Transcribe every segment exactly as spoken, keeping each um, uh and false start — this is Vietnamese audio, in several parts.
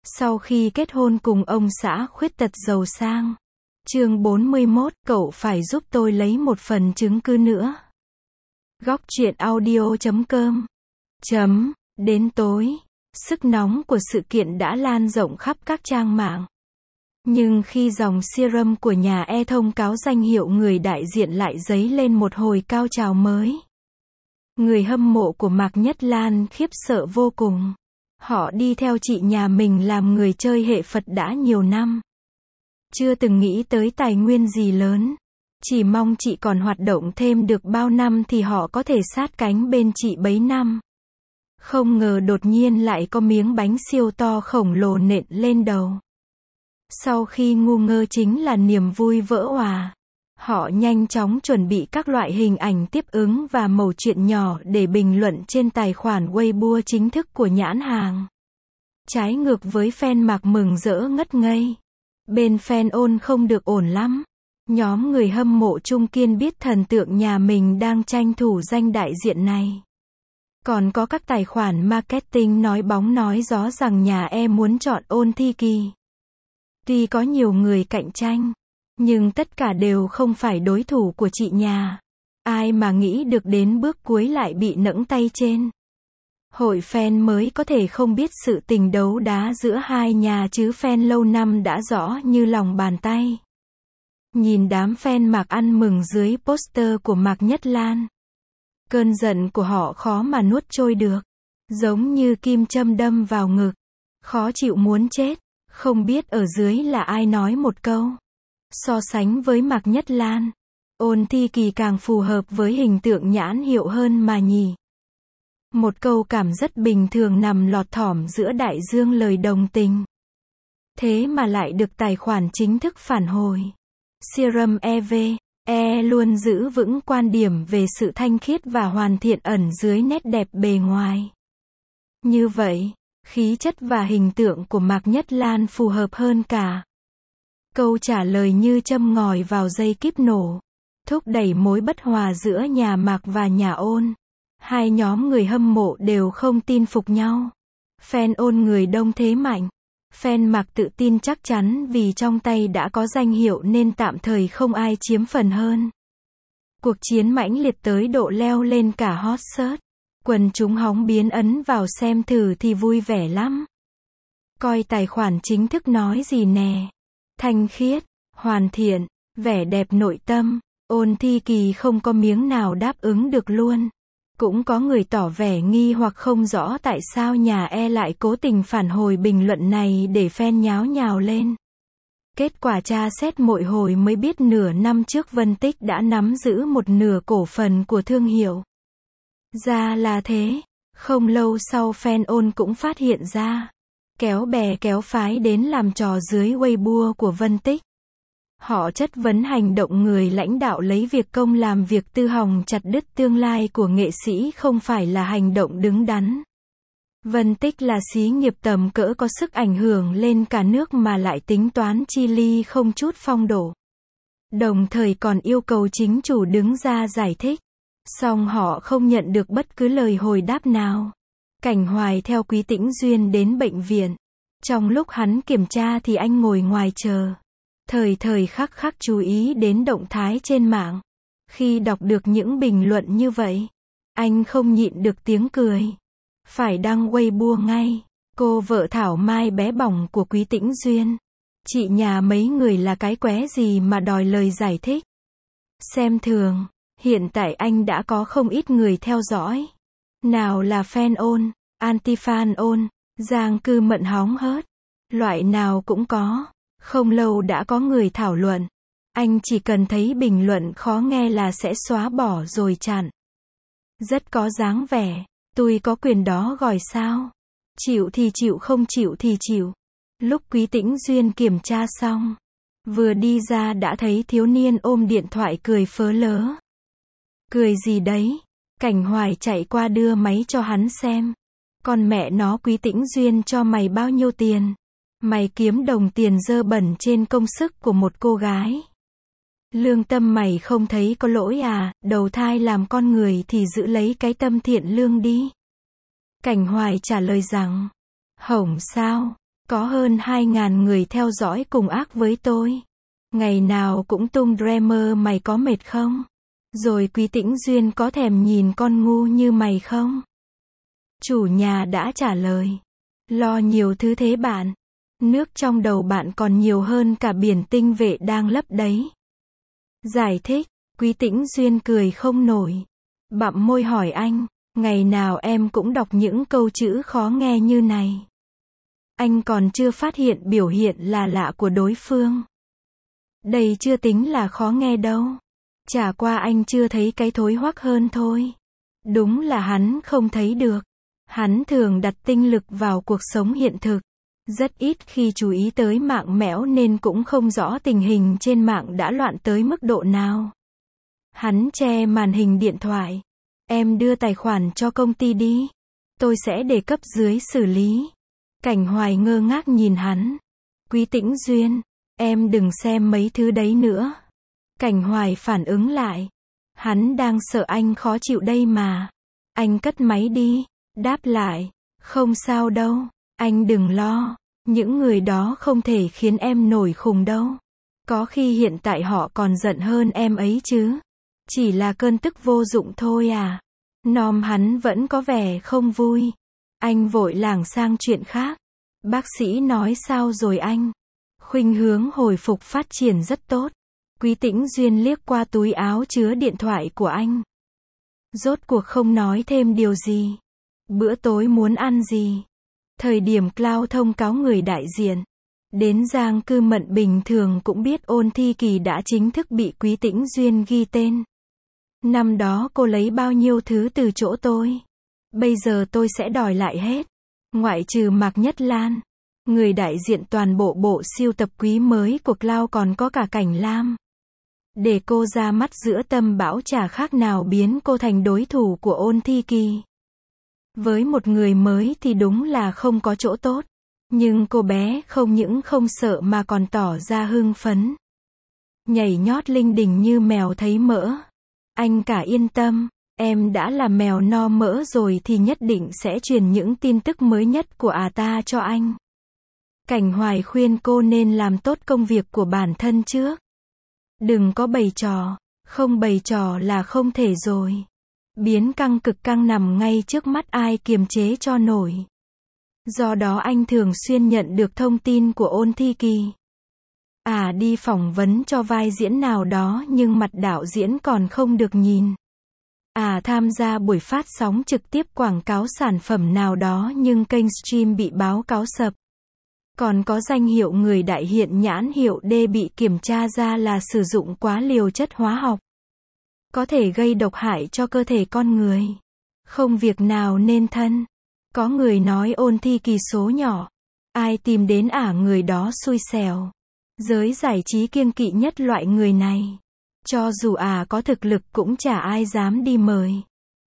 Sau khi kết hôn cùng ông xã khuyết tật giàu sang. Chương bốn mươi mốt, cậu phải giúp tôi lấy một phần chứng cứ nữa. Góc truyện audio chấm com. Chấm, đến tối, sức nóng của sự kiện đã lan rộng khắp các trang mạng. Nhưng khi dòng serum của nhà E thông cáo danh hiệu người đại diện lại dấy lên một hồi cao trào mới. Người hâm mộ của Mạc Nhất Lan khiếp sợ vô cùng. Họ đi theo chị nhà mình làm người chơi hệ Phật đã nhiều năm. Chưa từng nghĩ tới tài nguyên gì lớn. Chỉ mong chị còn hoạt động thêm được bao năm thì họ có thể sát cánh bên chị bấy năm. Không ngờ đột nhiên lại có miếng bánh siêu to khổng lồ nện lên đầu. Sau khi ngu ngơ chính là niềm vui vỡ òa. Họ nhanh chóng chuẩn bị các loại hình ảnh tiếp ứng và mẩu chuyện nhỏ để bình luận trên tài khoản Weibo chính thức của nhãn hàng. Trái ngược với fan Mạc mừng rỡ ngất ngây. Bên fan ôn không được ổn lắm. Nhóm người hâm mộ Trung Kiên biết thần tượng nhà mình đang tranh thủ danh đại diện này. Còn có các tài khoản marketing nói bóng nói gió rằng nhà E muốn chọn Ôn Thi Kỳ. Tuy có nhiều người cạnh tranh, nhưng tất cả đều không phải đối thủ của chị nhà. Ai mà nghĩ được đến bước cuối lại bị nẫng tay trên. Hội fan mới có thể không biết sự tình đấu đá giữa hai nhà chứ fan lâu năm đã rõ như lòng bàn tay. Nhìn đám fan Mạc ăn mừng dưới poster của Mạc Nhất Lan. Cơn giận của họ khó mà nuốt trôi được. Giống như kim châm đâm vào ngực. Khó chịu muốn chết. Không biết ở dưới là ai nói một câu. So sánh với Mạc Nhất Lan, Ôn Thi Kỳ càng phù hợp với hình tượng nhãn hiệu hơn mà nhỉ. Một câu cảm rất bình thường nằm lọt thỏm giữa đại dương lời đồng tình. Thế mà lại được tài khoản chính thức phản hồi. Serum e vê E luôn giữ vững quan điểm về sự thanh khiết và hoàn thiện ẩn dưới nét đẹp bề ngoài. Như vậy, khí chất và hình tượng của Mạc Nhất Lan phù hợp hơn cả. Câu trả lời như châm ngòi vào dây kíp nổ, thúc đẩy mối bất hòa giữa nhà Mạc và nhà Ôn. Hai nhóm người hâm mộ đều không tin phục nhau. Fan Ôn người đông thế mạnh. Fan Mạc tự tin chắc chắn vì trong tay đã có danh hiệu nên tạm thời không ai chiếm phần hơn. Cuộc chiến mãnh liệt tới độ leo lên cả hot search. Quần chúng hóng biến ấn vào xem thử thì vui vẻ lắm. Coi tài khoản chính thức nói gì nè. Thanh khiết, hoàn thiện, vẻ đẹp nội tâm. Ôn Thi Kỳ không có miếng nào đáp ứng được luôn. Cũng có người tỏ vẻ nghi hoặc không rõ tại sao nhà E lại cố tình phản hồi bình luận này để fan nháo nhào lên. Kết quả tra xét mỗi hồi mới biết nửa năm trước Vân Tích đã nắm giữ một nửa cổ phần của thương hiệu. Ra là thế. Không lâu sau fan Ôn cũng phát hiện ra. Kéo bè kéo phái đến làm trò dưới Weibo của Vân Tích. Họ chất vấn hành động người lãnh đạo lấy việc công làm việc tư hòng chặt đứt tương lai của nghệ sĩ không phải là hành động đứng đắn. Vân Tích là xí nghiệp tầm cỡ có sức ảnh hưởng lên cả nước mà lại tính toán chi ly không chút phong độ. Đồng thời còn yêu cầu chính chủ đứng ra giải thích. Song họ không nhận được bất cứ lời hồi đáp nào. Cảnh Hoài theo Quý Tĩnh Duyên đến bệnh viện. Trong lúc hắn kiểm tra thì anh ngồi ngoài chờ. Thời thời khắc khắc chú ý đến động thái trên mạng. Khi đọc được những bình luận như vậy, anh không nhịn được tiếng cười. Phải đăng Weibo ngay. Cô vợ thảo mai bé bỏng của Quý Tĩnh Duyên. Chị nhà mấy người là cái qué gì mà đòi lời giải thích. Xem thường. Hiện tại anh đã có không ít người theo dõi. Nào là fan Ôn, anti-fan Ôn, giang cư mận hóng hớt. Loại nào cũng có. Không lâu đã có người thảo luận. Anh chỉ cần thấy bình luận khó nghe là sẽ xóa bỏ rồi chặn. Rất có dáng vẻ. Tôi có quyền đó gọi sao? Chịu thì chịu, không chịu thì chịu. Lúc Quý Tĩnh Duyên kiểm tra xong, vừa đi ra đã thấy thiếu niên ôm điện thoại cười phớ lớ. Cười gì đấy? Cảnh Hoài chạy qua đưa máy cho hắn xem. Con mẹ nó, Quý Tĩnh Duyên cho mày bao nhiêu tiền? Mày kiếm đồng tiền dơ bẩn trên công sức của một cô gái. Lương tâm mày không thấy có lỗi à? Đầu thai làm con người thì giữ lấy cái tâm thiện lương đi. Cảnh Hoài trả lời rằng, hổng sao, Có hơn hai ngàn người theo dõi cùng ác với tôi. Ngày nào cũng tung drama mày có mệt không? Rồi Quý Tĩnh Duyên có thèm nhìn con ngu như mày không? Chủ nhà đã trả lời. Lo nhiều thứ thế bạn. Nước trong đầu bạn còn nhiều hơn cả biển tinh vệ đang lấp đấy. Giải thích, Quý Tĩnh Duyên cười không nổi. Bặm môi hỏi anh, ngày nào em cũng đọc những câu chữ khó nghe như này. Anh còn chưa phát hiện biểu hiện là lạ của đối phương. Đây chưa tính là khó nghe đâu. Chả qua anh chưa thấy cái thối hoắc hơn thôi. Đúng là hắn không thấy được. Hắn thường đặt tinh lực vào cuộc sống hiện thực. Rất ít khi chú ý tới mạng mẽo nên cũng không rõ tình hình trên mạng đã loạn tới mức độ nào. Hắn che màn hình điện thoại. Em đưa tài khoản cho công ty đi. Tôi sẽ để cấp dưới xử lý. Cảnh Hoài ngơ ngác nhìn hắn. Quý Tĩnh Duyên, em đừng xem mấy thứ đấy nữa. Cảnh Hoài phản ứng lại. Hắn đang sợ anh khó chịu đây mà. Anh cất máy đi. Đáp lại. Không sao đâu. Anh đừng lo. Những người đó không thể khiến em nổi khùng đâu. Có khi hiện tại họ còn giận hơn em ấy chứ. Chỉ là cơn tức vô dụng thôi à. Nom hắn vẫn có vẻ không vui. Anh vội lảng sang chuyện khác. Bác sĩ nói sao rồi anh? Khuynh hướng hồi phục phát triển rất tốt. Quý Tĩnh Duyên liếc qua túi áo chứa điện thoại của anh. Rốt cuộc không nói thêm điều gì. Bữa tối muốn ăn gì? Thời điểm Cloud thông cáo người đại diện. Đến Giang Cư Mận bình thường cũng biết Ôn Thi Kỳ đã chính thức bị Quý Tĩnh Duyên ghi tên. Năm đó cô lấy bao nhiêu thứ từ chỗ tôi. Bây giờ tôi sẽ đòi lại hết. Ngoại trừ Mạc Nhất Lan. Người đại diện toàn bộ bộ siêu tập quý mới của Cloud còn có cả Cảnh Lam. Để cô ra mắt giữa tâm bão chả khác nào biến cô thành đối thủ của Ôn Thi Kỳ. Với một người mới thì đúng là không có chỗ tốt. Nhưng cô bé không những không sợ mà còn tỏ ra hưng phấn. Nhảy nhót linh đình như mèo thấy mỡ. Anh cả yên tâm, em đã là mèo no mỡ rồi thì nhất định sẽ truyền những tin tức mới nhất của à ta cho anh. Cảnh Hoài khuyên cô nên làm tốt công việc của bản thân trước. Đừng có bày trò, không bày trò là không thể rồi. Biến căng cực căng nằm ngay trước mắt ai kiềm chế cho nổi. Do đó anh thường xuyên nhận được thông tin của Ôn Thi Kỳ. À đi phỏng vấn cho vai diễn nào đó nhưng mặt đạo diễn còn không được nhìn. À tham gia buổi phát sóng trực tiếp quảng cáo sản phẩm nào đó nhưng kênh stream bị báo cáo sập. Còn có danh hiệu người đại hiện nhãn hiệu D bị kiểm tra ra là sử dụng quá liều chất hóa học. Có thể gây độc hại cho cơ thể con người. Không việc nào nên thân. Có người nói Ôn Thi Kỳ số nhỏ. Ai tìm đến ả người đó xui xẻo. Giới giải trí kiêng kỵ nhất loại người này. Cho dù ả có thực lực cũng chả ai dám đi mời.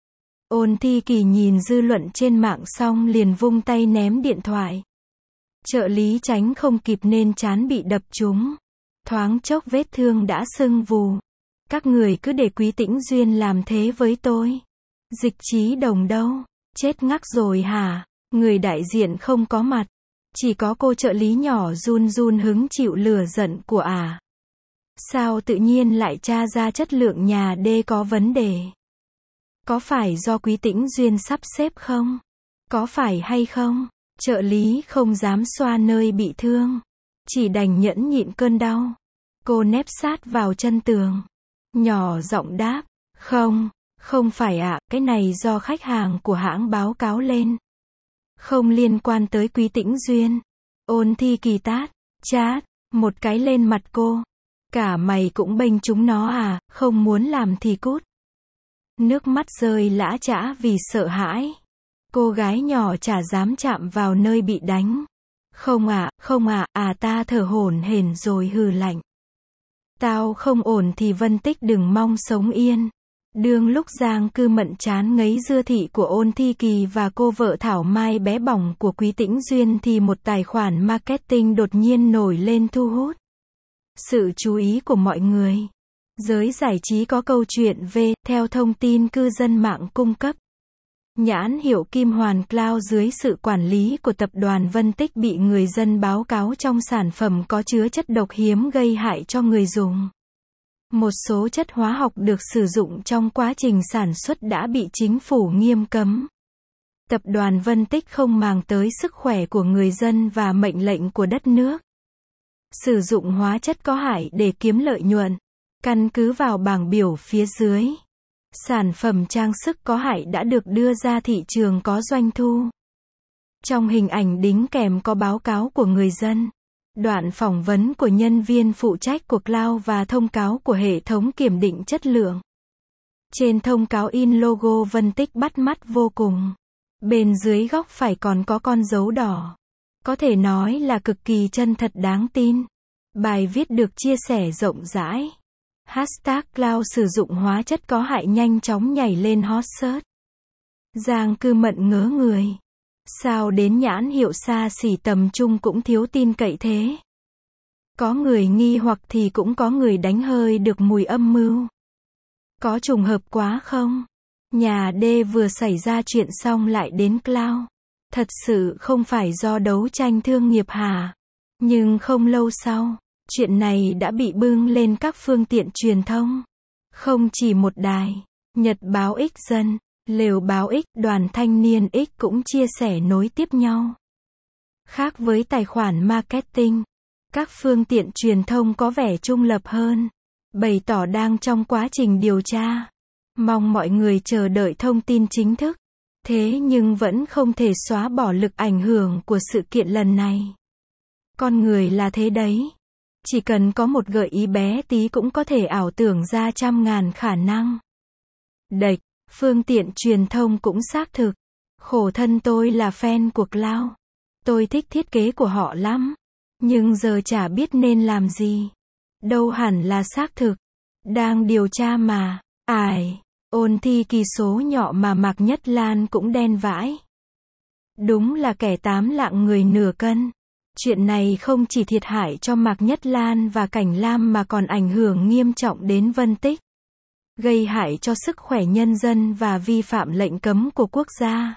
Ôn Thi Kỳ nhìn dư luận trên mạng xong liền vung tay ném điện thoại. Trợ lý tránh không kịp nên trán bị đập trúng. Thoáng chốc vết thương đã sưng vù. Các người cứ để Quý Tĩnh Duyên làm thế với tôi. Dịch Trí Đồng đâu? Chết ngắc rồi hả? Người đại diện không có mặt. Chỉ có cô trợ lý nhỏ run run hứng chịu lửa giận của ả. À. Sao tự nhiên lại tra ra chất lượng nhà D có vấn đề? Có phải do Quý Tĩnh Duyên sắp xếp không? Có phải hay không? Trợ lý không dám xoa nơi bị thương. Chỉ đành nhẫn nhịn cơn đau. Cô nép sát vào chân tường. Nhỏ giọng đáp. Không, không phải ạ, à, cái này do khách hàng của hãng báo cáo lên. Không liên quan tới Quý Tĩnh Duyên. Ôn Thi Kỳ tát, chát, một cái lên mặt cô. Cả mày cũng bênh chúng nó à, không muốn làm thì cút. Nước mắt rơi lã chã vì sợ hãi. Cô gái nhỏ chả dám chạm vào nơi bị đánh. Không ạ, à, không ạ, à, à ta thở hổn hển rồi hừ lạnh. Tao không ổn thì Vân Tích đừng mong sống yên. Đương lúc Giang Cư Mận chán ngấy dưa thị của Ôn Thi Kỳ và cô vợ thảo mai bé bỏng của Quý Tĩnh Duyên thì một tài khoản marketing đột nhiên nổi lên thu hút sự chú ý của mọi người. Giới giải trí có câu chuyện về, theo thông tin cư dân mạng cung cấp. Nhãn hiệu Kim Hoàn Cloud dưới sự quản lý của tập đoàn Vân Tích bị người dân báo cáo trong sản phẩm có chứa chất độc hiếm gây hại cho người dùng. Một số chất hóa học được sử dụng trong quá trình sản xuất đã bị chính phủ nghiêm cấm. Tập đoàn Vân Tích không màng tới sức khỏe của người dân và mệnh lệnh của đất nước. Sử dụng hóa chất có hại để kiếm lợi nhuận. Căn cứ vào bảng biểu phía dưới, sản phẩm trang sức có hại đã được đưa ra thị trường có doanh thu. Trong hình ảnh đính kèm có báo cáo của người dân, đoạn phỏng vấn của nhân viên phụ trách của Cloud và thông cáo của hệ thống kiểm định chất lượng. Trên thông cáo in logo Vân Tích bắt mắt vô cùng. Bên dưới góc phải còn có con dấu đỏ. Có thể nói là cực kỳ chân thật đáng tin. Bài viết được chia sẻ rộng rãi. Hashtag Cloud sử dụng hóa chất có hại nhanh chóng nhảy lên hot search. Giang Cư Mận ngớ người. Sao đến nhãn hiệu xa xỉ tầm trung cũng thiếu tin cậy thế? Có người nghi hoặc thì cũng có người đánh hơi được mùi âm mưu. Có trùng hợp quá không? Nhà D vừa xảy ra chuyện xong lại đến Cloud. Thật sự không phải do đấu tranh thương nghiệp hả? Nhưng không lâu sau, chuyện này đã bị bưng lên các phương tiện truyền thông. Không chỉ một đài, Nhật báo X Dân, Lều báo X, Đoàn Thanh niên X cũng chia sẻ nối tiếp nhau. Khác với tài khoản marketing, các phương tiện truyền thông có vẻ trung lập hơn, bày tỏ đang trong quá trình điều tra. Mong mọi người chờ đợi thông tin chính thức. Thế nhưng vẫn không thể xóa bỏ lực ảnh hưởng của sự kiện lần này. Con người là thế đấy. Chỉ cần có một gợi ý bé tí cũng có thể ảo tưởng ra trăm ngàn khả năng. Đệch, phương tiện truyền thông cũng xác thực. Khổ thân tôi là fan của Cloud. Tôi thích thiết kế của họ lắm. Nhưng giờ chả biết nên làm gì. Đâu hẳn là xác thực. Đang điều tra mà. Ải, ôn thi kỳ số nhỏ mà Mạc Nhất Lan cũng đen vãi. Đúng là kẻ tám lạng người nửa cân. Chuyện này không chỉ thiệt hại cho Mạc Nhất Lan và Cảnh Lam mà còn ảnh hưởng nghiêm trọng đến Vân Tích. Gây hại cho sức khỏe nhân dân và vi phạm lệnh cấm của quốc gia.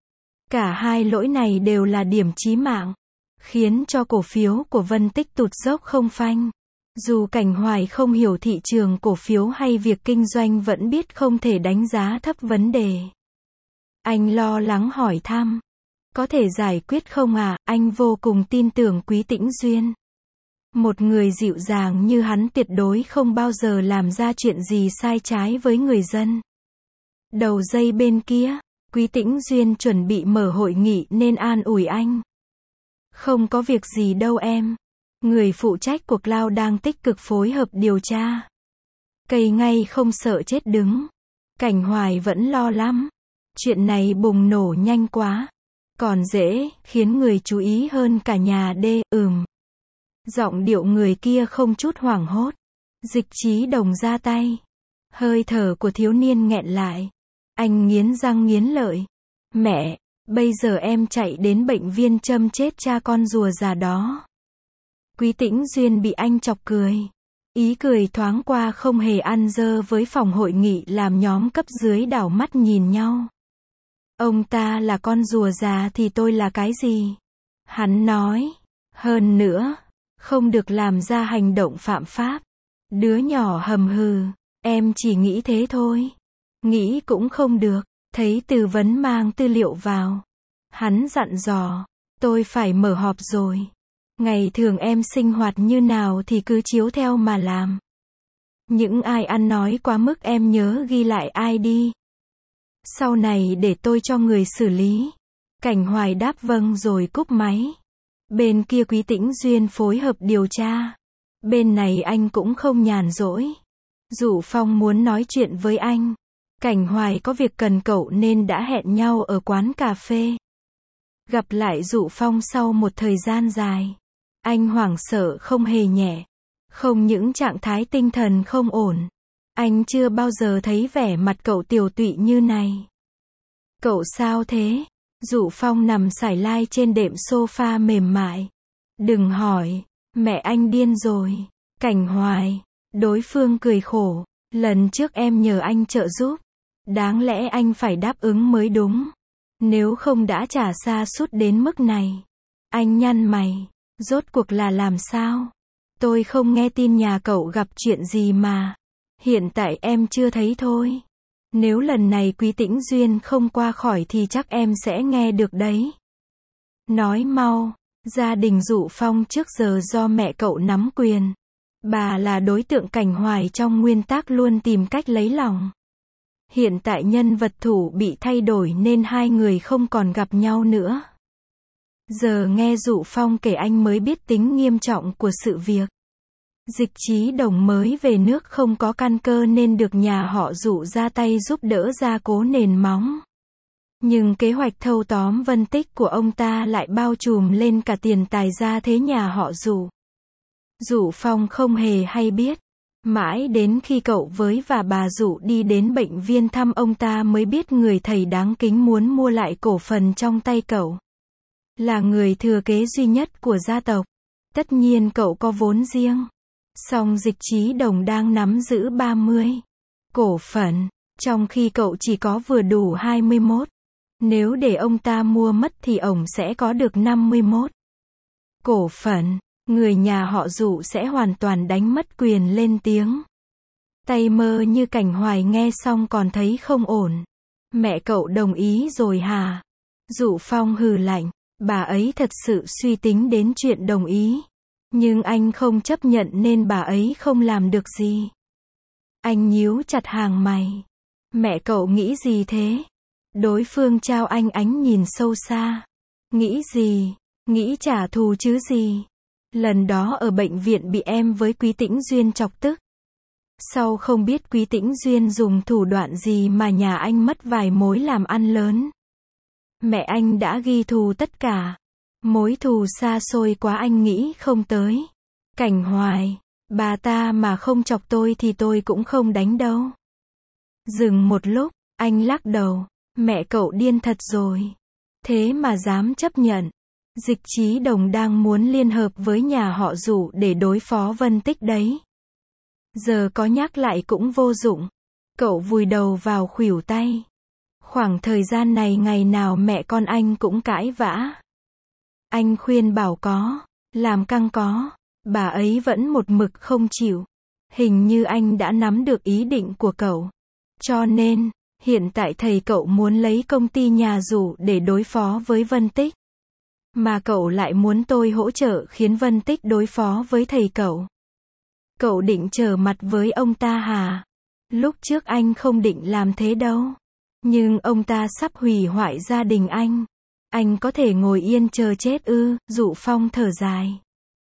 Cả hai lỗi này đều là điểm chí mạng, khiến cho cổ phiếu của Vân Tích tụt dốc không phanh. Dù Cảnh Hoài không hiểu thị trường cổ phiếu hay việc kinh doanh vẫn biết không thể đánh giá thấp vấn đề. Anh lo lắng hỏi thăm. Có thể giải quyết không à? Anh vô cùng tin tưởng Quý Tĩnh Duyên. Một người dịu dàng như hắn tuyệt đối không bao giờ làm ra chuyện gì sai trái với người dân. Đầu dây bên kia, Quý Tĩnh Duyên chuẩn bị mở hội nghị nên an ủi anh. Không có việc gì đâu em. Người phụ trách của Cloud đang tích cực phối hợp điều tra. Cây ngay không sợ chết đứng. Cảnh Hoài vẫn lo lắm. Chuyện này bùng nổ nhanh quá. Còn dễ, khiến người chú ý hơn cả nhà D, ừm. Giọng điệu người kia không chút hoảng hốt. Dịch Chí Đồng ra tay. Hơi thở của thiếu niên nghẹn lại. Anh nghiến răng nghiến lợi. Mẹ, bây giờ em chạy đến bệnh viện châm chết cha con rùa già đó. Quý Tĩnh Duyên bị anh chọc cười. Ý cười thoáng qua không hề ăn dơ với phòng hội nghị làm nhóm cấp dưới đảo mắt nhìn nhau. Ông ta là con rùa già thì tôi là cái gì? Hắn nói. Hơn nữa, không được làm ra hành động phạm pháp. Đứa nhỏ hầm hừ, em chỉ nghĩ thế thôi. Nghĩ cũng không được, thấy tư vấn mang tư liệu vào. Hắn dặn dò, tôi phải mở họp rồi. Ngày thường em sinh hoạt như nào thì cứ chiếu theo mà làm. Những ai ăn nói quá mức em nhớ ghi lại ai đi. Sau này để tôi cho người xử lý. Cảnh Hoài đáp vâng rồi cúp máy. Bên kia Quý Tĩnh Duyên phối hợp điều tra. Bên này anh cũng không nhàn rỗi. Dụ Phong muốn nói chuyện với anh. Cảnh Hoài có việc cần cậu nên đã hẹn nhau ở quán cà phê. Gặp lại Dụ Phong sau một thời gian dài. Anh hoảng sợ không hề nhẹ. Không những trạng thái tinh thần không ổn. Anh chưa bao giờ thấy vẻ mặt cậu tiều tụy như này. Cậu sao thế? Dụ Phong nằm sải lai trên đệm sofa mềm mại. Đừng hỏi, mẹ anh điên rồi. Cảnh Hoài. Đối phương cười khổ. Lần trước em nhờ anh trợ giúp. Đáng lẽ anh phải đáp ứng mới đúng. Nếu không đã trả xa sút đến mức này. Anh nhăn mày. Rốt cuộc là làm sao? Tôi không nghe tin nhà cậu gặp chuyện gì mà. Hiện tại em chưa thấy thôi. Nếu lần này Quý Tĩnh Duyên không qua khỏi thì chắc em sẽ nghe được đấy. Nói mau. Gia đình Dụ Phong trước giờ do mẹ cậu nắm quyền. Bà là đối tượng Cảnh Hoài trong nguyên tắc luôn tìm cách lấy lòng. Hiện tại nhân vật thủ bị thay đổi nên hai người không còn gặp nhau nữa. Giờ nghe Dụ Phong kể anh mới biết tính nghiêm trọng của sự việc. Dịch Chí Đồng mới về nước không có căn cơ nên được nhà họ Dụ ra tay giúp đỡ gia cố nền móng. Nhưng kế hoạch thâu tóm Vân Tích của ông ta lại bao trùm lên cả tiền tài gia thế nhà họ Dụ. Dụ Phong không hề hay biết. Mãi đến khi cậu với và bà Dụ đi đến bệnh viện thăm ông ta mới biết người thầy đáng kính muốn mua lại cổ phần trong tay cậu. Là người thừa kế duy nhất của gia tộc. Tất nhiên cậu có vốn riêng. Song Dịch Chí Đồng đang nắm giữ ba mươi cổ phần, trong khi cậu chỉ có vừa đủ hai mươi mốt. Nếu để ông ta mua mất thì ổng sẽ có được năm mươi mốt cổ phần. Người nhà họ Dụ sẽ hoàn toàn đánh mất quyền lên tiếng. Tay mơ như Cảnh Hoài nghe xong còn thấy không ổn. Mẹ cậu đồng ý rồi hả? Dụ Phong hừ lạnh. Bà ấy thật sự suy tính đến chuyện đồng ý. Nhưng anh không chấp nhận nên bà ấy không làm được gì. Anh nhíu chặt hàng mày. Mẹ cậu nghĩ gì thế? Đối phương trao anh ánh nhìn sâu xa. Nghĩ gì? Nghĩ trả thù chứ gì? Lần đó ở bệnh viện bị em với Quý Tĩnh Duyên chọc tức. Sau không biết Quý Tĩnh Duyên dùng thủ đoạn gì mà nhà anh mất vài mối làm ăn lớn. Mẹ anh đã ghi thù tất cả. Mối thù xa xôi quá anh nghĩ không tới. Cảnh Hoài, bà ta mà không chọc tôi thì tôi cũng không đánh đâu. Dừng một lúc, anh lắc đầu. Mẹ cậu điên thật rồi. Thế mà dám chấp nhận. Dịch Chí Đồng đang muốn liên hợp với nhà họ Dụ để đối phó Vân Tích đấy. Giờ có nhắc lại cũng vô dụng. Cậu vùi đầu vào khuỷu tay. Khoảng thời gian này ngày nào mẹ con anh cũng cãi vã. Anh khuyên bảo có, làm căng có, bà ấy vẫn một mực không chịu. Hình như anh đã nắm được ý định của cậu. Cho nên, hiện tại thầy cậu muốn lấy công ty nhà Dụ để đối phó với Vân Tích. Mà cậu lại muốn tôi hỗ trợ khiến Vân Tích đối phó với thầy cậu. Cậu định trở mặt với ông ta hả? Lúc trước anh không định làm thế đâu. Nhưng ông ta sắp hủy hoại gia đình anh. Anh có thể ngồi yên chờ chết ư? Dụ Phong thở dài.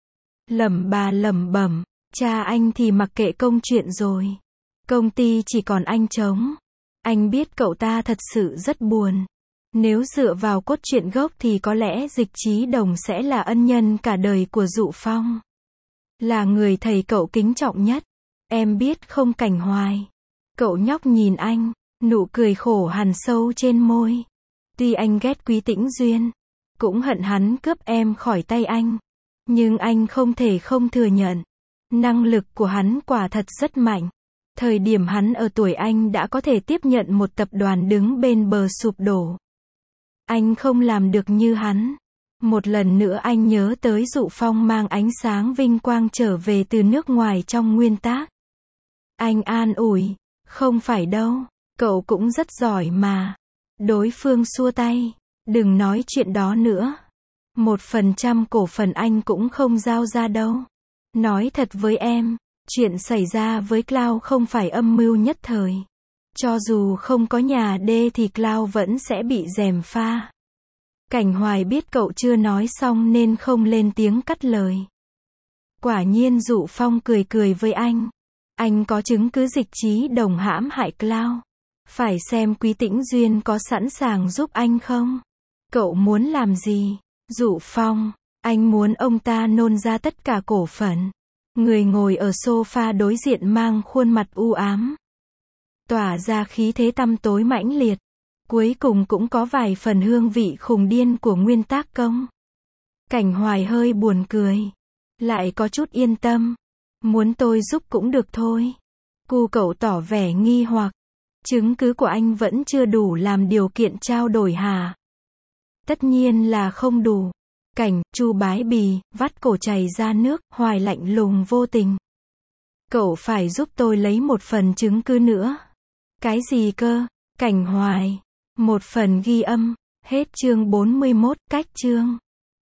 Lẩm bà lẩm bẩm, cha anh thì mặc kệ công chuyện rồi. Công ty chỉ còn anh trống. Anh biết cậu ta thật sự rất buồn. Nếu dựa vào cốt truyện gốc thì có lẽ Dịch Chí Đồng sẽ là ân nhân cả đời của Dụ Phong. Là người thầy cậu kính trọng nhất. Em biết không Cảnh Hoài? Cậu nhóc nhìn anh, nụ cười khổ hằn sâu trên môi. Tuy anh ghét Quý Tĩnh Duyên, cũng hận hắn cướp em khỏi tay anh. Nhưng anh không thể không thừa nhận. Năng lực của hắn quả thật rất mạnh. Thời điểm hắn ở tuổi anh đã có thể tiếp nhận một tập đoàn đứng bên bờ sụp đổ. Anh không làm được như hắn. Một lần nữa anh nhớ tới Dụ Phong mang ánh sáng vinh quang trở về từ nước ngoài trong nguyên tác. Anh an ủi, không phải đâu, cậu cũng rất giỏi mà. Đối phương xua tay, đừng nói chuyện đó nữa. Một phần trăm cổ phần anh cũng không giao ra đâu. Nói thật với em, chuyện xảy ra với Cloud không phải âm mưu nhất thời. Cho dù không có nhà D thì Cloud vẫn sẽ bị gièm pha. Cảnh Hoài biết cậu chưa nói xong nên không lên tiếng cắt lời. Quả nhiên Dụ Phong cười cười với anh. Anh có chứng cứ Dịch Chí Đồng hãm hại Cloud. Phải xem Quý Tĩnh Duyên có sẵn sàng giúp anh không? Cậu muốn làm gì? Dụ Phong, anh muốn ông ta nôn ra tất cả cổ phần. Người ngồi ở sofa đối diện mang khuôn mặt u ám. Tỏa ra khí thế tăm tối mãnh liệt. Cuối cùng cũng có vài phần hương vị khùng điên của nguyên tác công. Cảnh Hoài hơi buồn cười. Lại có chút yên tâm. Muốn tôi giúp cũng được thôi. Cu cậu tỏ vẻ nghi hoặc. Chứng cứ của anh vẫn chưa đủ làm điều kiện trao đổi hả? Tất nhiên là không đủ. Cảnh, Chu Bái Bì, vắt cổ chảy ra nước, Hoài lạnh lùng vô tình. Cậu phải giúp tôi lấy một phần chứng cứ nữa. Cái gì cơ? Cảnh Hoài. Một phần ghi âm. Hết chương bốn mươi mốt, cách chương.